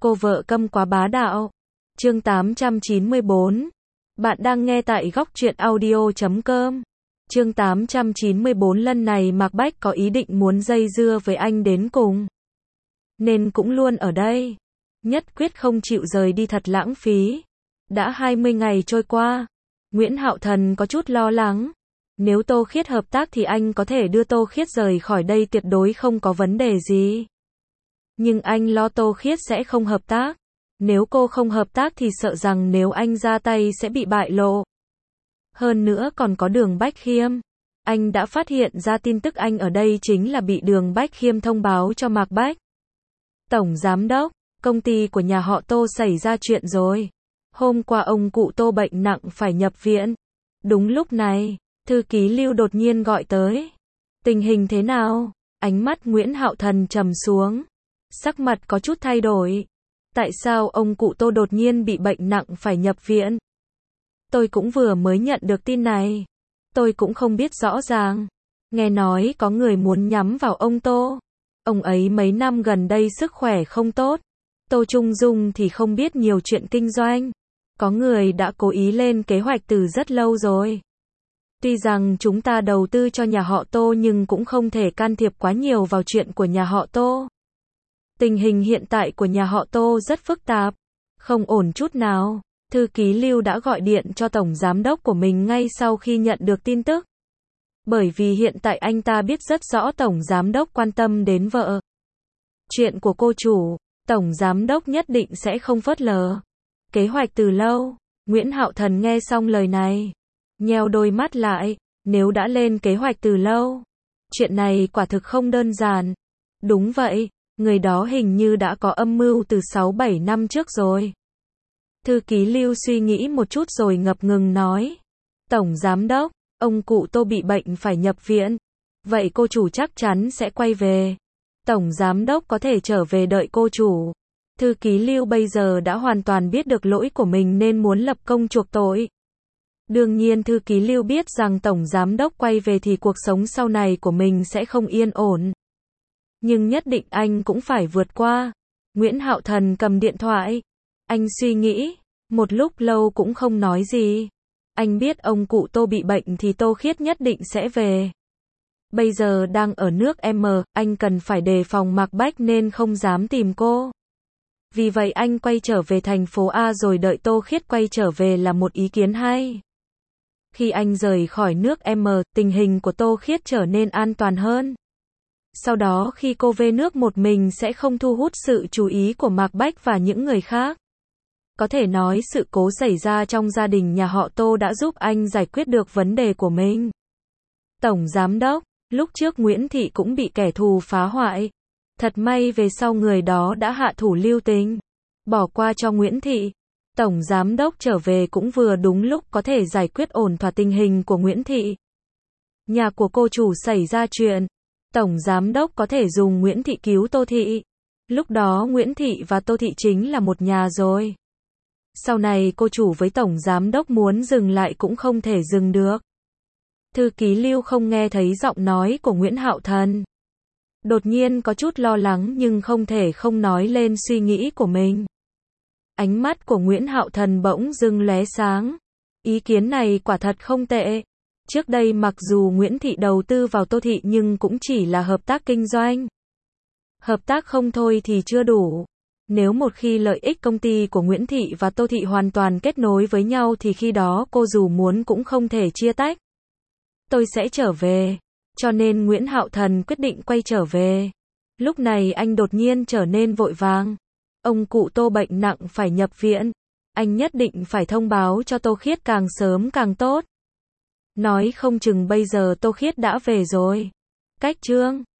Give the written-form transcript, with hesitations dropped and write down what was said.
Cô vợ câm quá bá đạo. Chương 894. Bạn đang nghe tại góc truyện audio.com. Chương 894. Lần này Mạc Bách có ý định muốn dây dưa với anh đến cùng, nên cũng luôn ở đây. Nhất quyết không chịu rời đi, thật lãng phí. Đã 20 ngày trôi qua, Nguyễn Hạo Thần có chút lo lắng. Nếu Tô Khiết hợp tác thì anh có thể đưa Tô Khiết rời khỏi đây, tuyệt đối không có vấn đề gì. Nhưng anh lo Tô Khiết sẽ không hợp tác. Nếu cô không hợp tác thì sợ rằng nếu anh ra tay sẽ bị bại lộ. Hơn nữa còn có Đường Bách Khiêm. Anh đã phát hiện ra tin tức anh ở đây chính là bị Đường Bách Khiêm thông báo cho Mạc Bách. Tổng Giám đốc, công ty của nhà họ Tô xảy ra chuyện rồi. Hôm qua ông cụ Tô bệnh nặng phải nhập viện. Đúng lúc này, thư ký Lưu đột nhiên gọi tới. Tình hình thế nào? Ánh mắt Nguyễn Hạo Thần trầm xuống. Sắc mặt có chút thay đổi. Tại sao ông cụ Tô đột nhiên bị bệnh nặng phải nhập viện? Tôi cũng vừa mới nhận được tin này. Tôi cũng không biết rõ ràng. Nghe nói có người muốn nhắm vào ông Tô. Ông ấy mấy năm gần đây sức khỏe không tốt. Tô Trung Dung thì không biết nhiều chuyện kinh doanh. Có người đã cố ý lên kế hoạch từ rất lâu rồi. Tuy rằng chúng ta đầu tư cho nhà họ Tô nhưng cũng không thể can thiệp quá nhiều vào chuyện của nhà họ Tô. Tình hình hiện tại của nhà họ Tô rất phức tạp, không ổn chút nào. Thư ký Lưu đã gọi điện cho tổng giám đốc của mình ngay sau khi nhận được tin tức. Bởi vì hiện tại anh ta biết rất rõ tổng giám đốc quan tâm đến vợ. Chuyện của cô chủ, tổng giám đốc nhất định sẽ không phớt lờ. Kế hoạch từ lâu. Nguyễn Hạo Thần nghe xong lời này, nheo đôi mắt lại. Nếu đã lên kế hoạch từ lâu, chuyện này quả thực không đơn giản. Đúng vậy, người đó hình như đã có âm mưu từ 6-7 năm trước rồi. Thư ký Lưu suy nghĩ một chút rồi ngập ngừng nói. Tổng giám đốc, ông cụ Tô bị bệnh phải nhập viện. Vậy cô chủ chắc chắn sẽ quay về. Tổng giám đốc có thể trở về đợi cô chủ. Thư ký Lưu bây giờ đã hoàn toàn biết được lỗi của mình nên muốn lập công chuộc tội. Đương nhiên thư ký Lưu biết rằng tổng giám đốc quay về thì cuộc sống sau này của mình sẽ không yên ổn. Nhưng nhất định anh cũng phải vượt qua. Nguyễn Hạo Thần cầm điện thoại. Anh suy nghĩ, một lúc lâu cũng không nói gì. Anh biết ông cụ Tô bị bệnh thì Tô Khiết nhất định sẽ về. Bây giờ đang ở nước M, anh cần phải đề phòng Mạc Bách nên không dám tìm cô. Vì vậy anh quay trở về thành phố A rồi đợi Tô Khiết quay trở về là một ý kiến hay. Khi anh rời khỏi nước M, tình hình của Tô Khiết trở nên an toàn hơn. Sau đó khi cô về nước một mình sẽ không thu hút sự chú ý của Mạc Bách và những người khác. Có thể nói sự cố xảy ra trong gia đình nhà họ Tô đã giúp anh giải quyết được vấn đề của mình. Tổng giám đốc, lúc trước Nguyễn Thị cũng bị kẻ thù phá hoại. Thật may về sau người đó đã hạ thủ lưu tình, bỏ qua cho Nguyễn Thị. Tổng giám đốc trở về cũng vừa đúng lúc có thể giải quyết ổn thỏa tình hình của Nguyễn Thị. Nhà của cô chủ xảy ra chuyện. Tổng giám đốc có thể dùng Nguyễn Thị cứu Tô Thị. Lúc đó Nguyễn Thị và Tô Thị chính là một nhà rồi. Sau này cô chủ với tổng giám đốc muốn dừng lại cũng không thể dừng được. Thư ký Lưu không nghe thấy giọng nói của Nguyễn Hạo Thần. Đột nhiên có chút lo lắng nhưng không thể không nói lên suy nghĩ của mình. Ánh mắt của Nguyễn Hạo Thần bỗng dưng lóe sáng. Ý kiến này quả thật không tệ. Trước đây mặc dù Nguyễn Thị đầu tư vào Tô Thị nhưng cũng chỉ là hợp tác kinh doanh. Hợp tác không thôi thì chưa đủ. Nếu một khi lợi ích công ty của Nguyễn Thị và Tô Thị hoàn toàn kết nối với nhau thì khi đó cô dù muốn cũng không thể chia tách. Tôi sẽ trở về. Cho nên Nguyễn Hạo Thần quyết định quay trở về. Lúc này anh đột nhiên trở nên vội vàng. Ông cụ Tô bệnh nặng phải nhập viện. Anh nhất định phải thông báo cho Tô Khiết càng sớm càng tốt. Nói không chừng bây giờ Tô Khiết đã về rồi. Cách chương